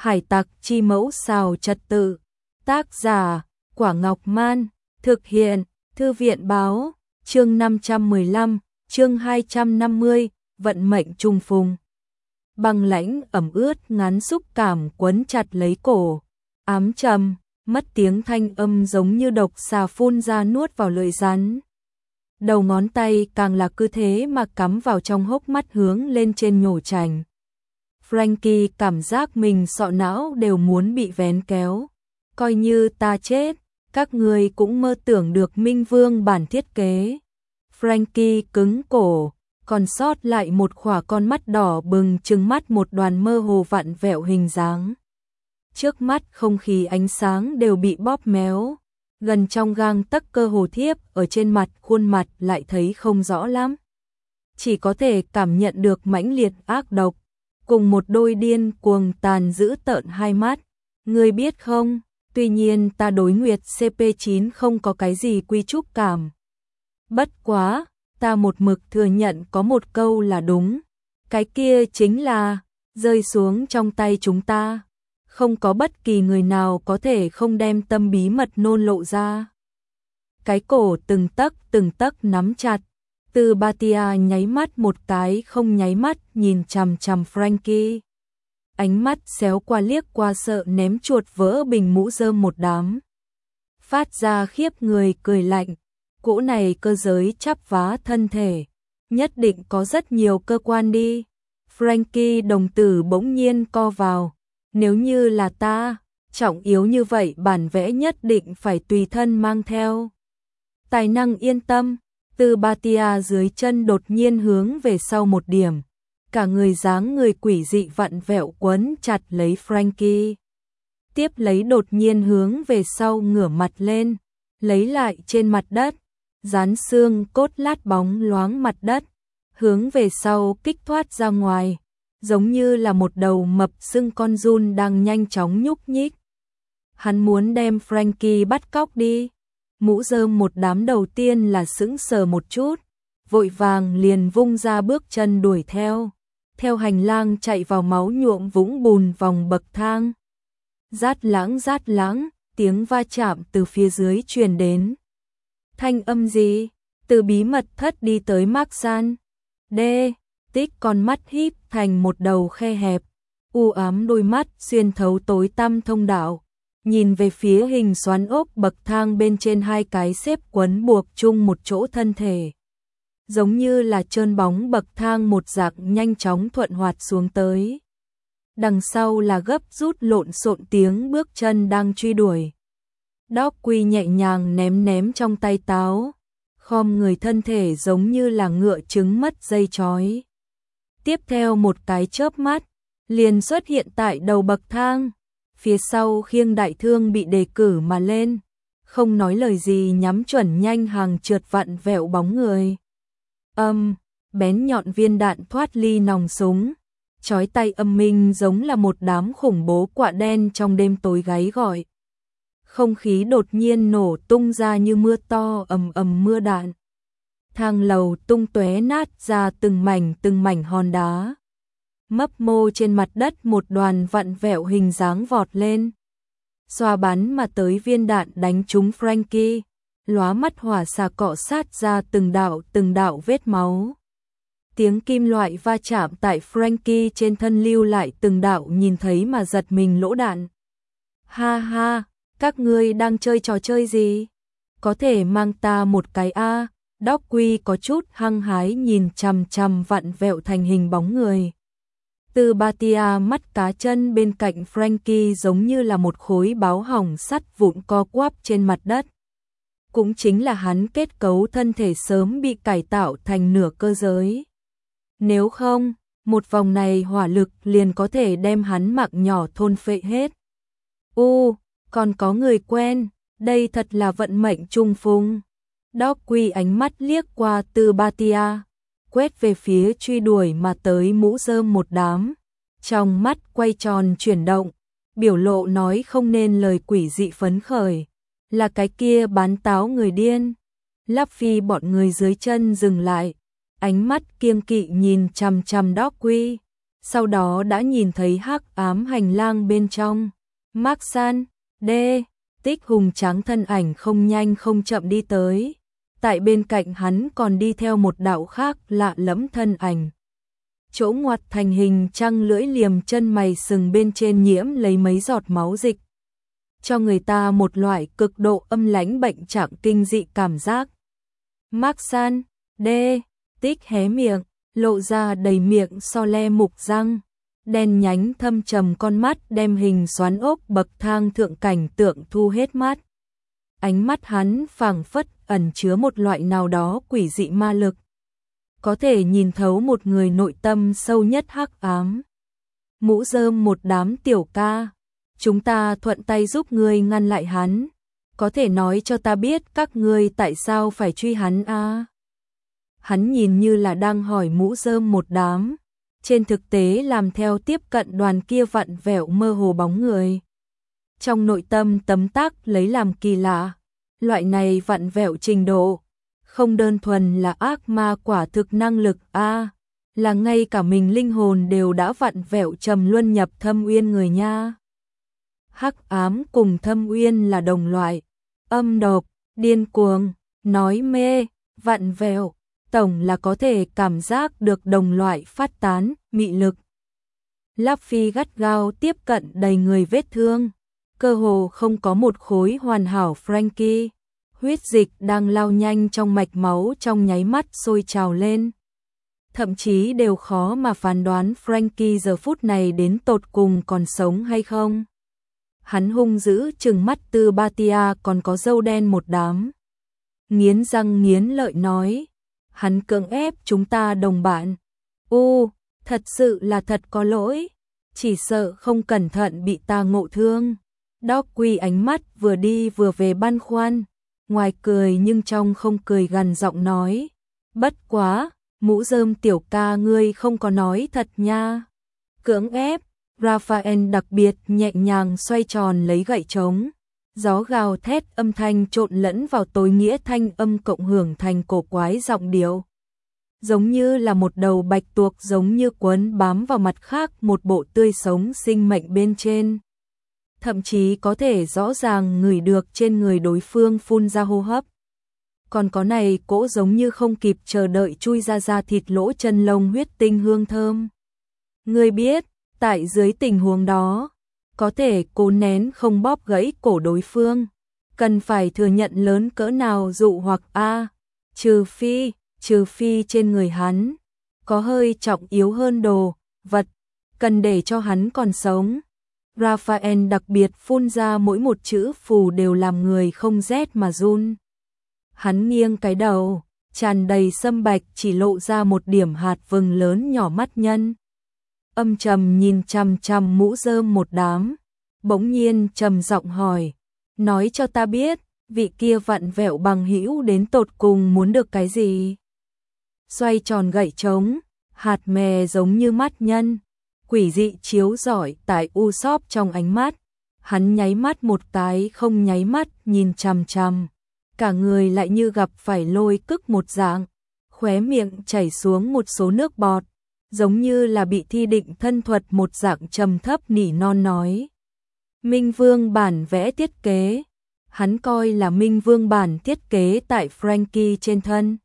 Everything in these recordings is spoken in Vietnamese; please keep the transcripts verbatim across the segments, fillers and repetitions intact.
Hải tặc chi mẫu xào trật tự. Tác giả, Quả Ngọc Man. Thực hiện, Thư viện báo. Chương năm trăm mười lăm, chương hai trăm năm mươi, vận mệnh trùng phùng. Băng lãnh ẩm ướt ngắn xúc cảm quấn chặt lấy cổ. Ám trầm, mất tiếng thanh âm giống như độc xà phun ra nuốt vào lưỡi rắn. Đầu ngón tay càng là cứ thế mà cắm vào trong hốc mắt hướng lên trên nhổ chành. Frankie cảm giác mình sọ não đều muốn bị vén kéo. Coi như ta chết, các người cũng mơ tưởng được Minh Vương bản thiết kế. Frankie cứng cổ, còn sót lại một khỏa con mắt đỏ bừng trừng mắt một đoàn mơ hồ vặn vẹo hình dáng. Trước mắt không khí ánh sáng đều bị bóp méo, gần trong gang tấc cơ hồ thiếp ở trên mặt khuôn mặt lại thấy không rõ lắm. Chỉ có thể cảm nhận được mãnh liệt ác độc, cùng một đôi điên cuồng tàn dữ tợn hai mắt. Ngươi biết không, tuy nhiên ta đối Nguyệt xê pê chín không có cái gì quy trúc cảm. Bất quá, ta một mực thừa nhận có một câu là đúng. Cái kia chính là, rơi xuống trong tay chúng ta. Không có bất kỳ người nào có thể không đem tâm bí mật nôn lộ ra. Cái cổ từng tấc từng tấc nắm chặt. Từ Batia nháy mắt một cái không nháy mắt nhìn chằm chằm Frankie. Ánh mắt xéo qua liếc qua sợ ném chuột vỡ bình mũ rơm một đám. Phát ra khiếp người cười lạnh. Cỗ này cơ giới chắp vá thân thể. Nhất định có rất nhiều cơ quan đi. Frankie đồng tử bỗng nhiên co vào. Nếu như là ta, trọng yếu như vậy bản vẽ nhất định phải tùy thân mang theo. Tài năng yên tâm. Từ Batia dưới chân đột nhiên hướng về sau một điểm. Cả người dáng người quỷ dị vặn vẹo quấn chặt lấy Frankie. Tiếp lấy đột nhiên hướng về sau ngửa mặt lên. Lấy lại trên mặt đất. Dán xương cốt lát bóng loáng mặt đất. Hướng về sau kích thoát ra ngoài. Giống như là một đầu mập sưng con giun đang nhanh chóng nhúc nhích. Hắn muốn đem Frankie bắt cóc đi. Mũ rơm một đám đầu tiên là sững sờ một chút, vội vàng liền vung ra bước chân đuổi theo, theo hành lang chạy vào máu nhuộm vũng bùn vòng bậc thang. Rát lãng rát lãng, tiếng va chạm từ phía dưới truyền đến. Thanh âm gì? Từ bí mật thất đi tới Marksan. Đê, tích con mắt híp thành một đầu khe hẹp, u ám đôi mắt xuyên thấu tối tăm thông đạo. Nhìn về phía hình xoắn ốc bậc thang bên trên hai cái xếp quấn buộc chung một chỗ thân thể. Giống như là trơn bóng bậc thang một dạng nhanh chóng thuận hoạt xuống tới. Đằng sau là gấp rút lộn xộn tiếng bước chân đang truy đuổi. Đóc Quy nhẹ nhàng ném ném trong tay táo. Khom người thân thể giống như là ngựa trứng mất dây chói. Tiếp theo một cái chớp mắt, liền xuất hiện tại đầu bậc thang. Phía sau khiêng đại thương bị đề cử mà lên, không nói lời gì nhắm chuẩn nhanh hàng trượt vặn vẹo bóng người. Âm, um, bén nhọn viên đạn thoát ly nòng súng, chói tay âm minh giống là một đám khủng bố quạ đen trong đêm tối gáy gọi. Không khí đột nhiên nổ tung ra như mưa to ầm ầm mưa đạn. Thang lầu tung tóe nát ra từng mảnh từng mảnh hòn đá. Mấp mô trên mặt đất một đoàn vặn vẹo hình dáng vọt lên. Xoa bắn mà tới viên đạn đánh trúng Frankie. Lóa mắt hỏa xà cọ sát ra từng đạo từng đạo vết máu. Tiếng kim loại va chạm tại Frankie trên thân lưu lại từng đạo nhìn thấy mà giật mình lỗ đạn. Ha ha, các ngươi đang chơi trò chơi gì? Có thể mang ta một cái a. Đóc Quy có chút hăng hái nhìn chằm chằm vặn vẹo thành hình bóng người. Từ Batia mắt cá chân bên cạnh Frankie giống như là một khối báo hỏng sắt vụn co quắp trên mặt đất. Cũng chính là hắn kết cấu thân thể sớm bị cải tạo thành nửa cơ giới. Nếu không, một vòng này hỏa lực liền có thể đem hắn mạng nhỏ thôn phệ hết. U, còn có người quen, đây thật là vận mệnh trùng phùng. Đóc Quy ánh mắt liếc qua Từ Batia, quét về phía truy đuổi mà tới mũ rơm một đám. Trong mắt quay tròn chuyển động, biểu lộ nói không nên lời quỷ dị phấn khởi. Là cái kia bán táo người điên. Lắp Phi bọn người dưới chân dừng lại. Ánh mắt kiêng kỵ nhìn chằm chằm Đóc Quy. sau đó đã nhìn thấy hắc ám hành lang bên trong. Mark San, D, Tích hùng tráng thân ảnh không nhanh không chậm đi tới. Tại bên cạnh hắn còn đi theo một đạo khác lạ lẫm thân ảnh. Chỗ ngoặt thành hình trăng lưỡi liềm, chân mày sừng bên trên nhiễm lấy mấy giọt máu dịch, cho người ta một loại cực độ âm lãnh bệnh trạng kinh dị cảm giác. Mark San, D, Tích hé miệng, lộ ra đầy miệng so le mục răng, đen nhánh thâm trầm con mắt đem hình xoắn ốc bậc thang thượng cảnh tượng thu hết mắt. Ánh mắt hắn phảng phất ẩn chứa một loại nào đó quỷ dị ma lực, có thể nhìn thấu một người nội tâm sâu nhất hắc ám. Mũ rơm một đám tiểu ca, chúng ta thuận tay giúp ngươi ngăn lại hắn, có thể nói cho ta biết các ngươi tại sao phải truy hắn à? Hắn nhìn như là đang hỏi mũ rơm một đám, trên thực tế làm theo tiếp cận đoàn kia vặn vẹo mơ hồ bóng người. Trong nội tâm tấm tắc lấy làm kỳ lạ, loại này vặn vẹo trình độ, không đơn thuần là ác ma quả thực năng lực a, à, là ngay cả mình linh hồn đều đã vặn vẹo trầm luân nhập thâm uyên người nha. Hắc ám cùng thâm uyên là đồng loại, âm độc, điên cuồng, nói mê, vặn vẹo, tổng là có thể cảm giác được đồng loại phát tán, mị lực. Láp Phi gắt gao tiếp cận đầy người vết thương, cơ hồ không có một khối hoàn hảo. Frankie, huyết dịch đang lao nhanh trong mạch máu trong nháy mắt sôi trào lên. Thậm chí đều khó mà phán đoán Frankie giờ phút này đến tột cùng còn sống hay không. Hắn hung dữ trừng mắt Tư Batia còn có râu đen một đám. Nghiến răng nghiến lợi nói, hắn cưỡng ép chúng ta đồng bạn. U, thật sự là thật có lỗi, chỉ sợ không cẩn thận bị ta ngộ thương. Đóc Quy ánh mắt vừa đi vừa về băn khoăn, ngoài cười nhưng trong không cười gằn giọng nói, bất quá, mũ rơm tiểu ca ngươi không có nói thật nha. Cưỡng ép, Raphael đặc biệt nhẹ nhàng xoay tròn lấy gậy trống, gió gào thét âm thanh trộn lẫn vào tối nghĩa thanh âm cộng hưởng thành cổ quái giọng điệu. Giống như là một đầu bạch tuộc giống như quấn bám vào mặt khác một bộ tươi sống sinh mệnh bên trên. Thậm chí có thể rõ ràng ngửi được trên người đối phương phun ra hô hấp. Còn có này cỗ giống như không kịp chờ đợi chui ra da thịt lỗ chân lông huyết tinh hương thơm. Ngươi biết, tại dưới tình huống đó, có thể cố nén không bóp gãy cổ đối phương, cần phải thừa nhận lớn cỡ nào dụ hoặc a, trừ phi, trừ phi trên người hắn có hơi trọng yếu hơn đồ vật, cần để cho hắn còn sống. Raphael đặc biệt phun ra mỗi một chữ phù đều làm người không rét mà run. Hắn nghiêng cái đầu, tràn đầy sâm bạch chỉ lộ ra một điểm hạt vừng lớn nhỏ mắt nhân. Âm trầm nhìn chằm chằm mũ rơm một đám, bỗng nhiên trầm giọng hỏi, nói cho ta biết, vị kia vặn vẹo bằng hữu đến tột cùng muốn được cái gì? Xoay tròn gậy trống, hạt mè giống như mắt nhân, quỷ dị chiếu rọi tại Usopp trong ánh mắt. Hắn nháy mắt một cái không nháy mắt nhìn chằm chằm, cả người lại như gặp phải lôi cức một dạng, khóe miệng chảy xuống một số nước bọt, giống như là bị thi định thân thuật một dạng trầm thấp nỉ non nói. Minh Vương bản vẽ thiết kế, hắn coi là Minh Vương bản thiết kế tại Frankie trên thân.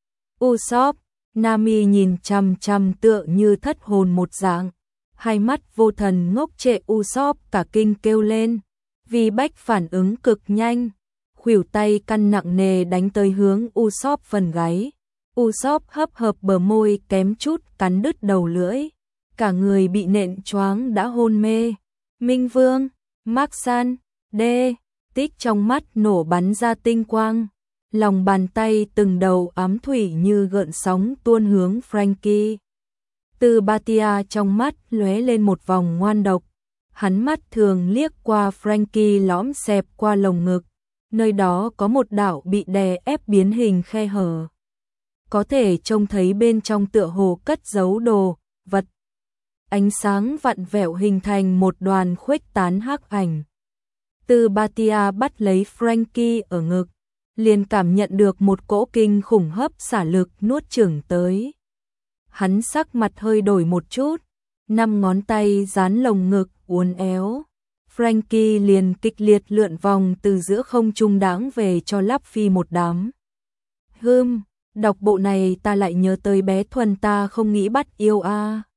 Usopp, Nami nhìn chằm chằm tựa như thất hồn một dạng, hai mắt vô thần ngốc trệ. Usopp cả kinh kêu lên, vì bách phản ứng cực nhanh, khuỷu tay căn nặng nề đánh tới hướng Usopp phần gáy. Usopp hấp hợp bờ môi kém chút cắn đứt đầu lưỡi, cả người bị nện choáng đã hôn mê. Minh Vương, Mark San, D, Tích trong mắt nổ bắn ra tinh quang, lòng bàn tay từng đầu ám thủy như gợn sóng tuôn hướng Frankie. Từ Batia trong mắt lóe lên một vòng ngoan độc, hắn mắt thường liếc qua Frankie lõm xẹp qua lồng ngực, nơi đó có một đạo bị đè ép biến hình khe hở. Có thể trông thấy bên trong tựa hồ cất giấu đồ, vật. Ánh sáng vặn vẹo hình thành một đoàn khuếch tán hắc ảnh. Từ Batia bắt lấy Frankie ở ngực, liền cảm nhận được một cỗ kinh khủng hấp xả lực nuốt chửng tới. Hắn sắc mặt hơi đổi một chút, năm ngón tay dán lồng ngực uốn éo. Frankie liền kịch liệt lượn vòng từ giữa không trung đãng về cho Lắp Phi một đám. Hưm, đọc bộ này ta lại nhớ tới bé Thuần ta không nghĩ bắt yêu a. À.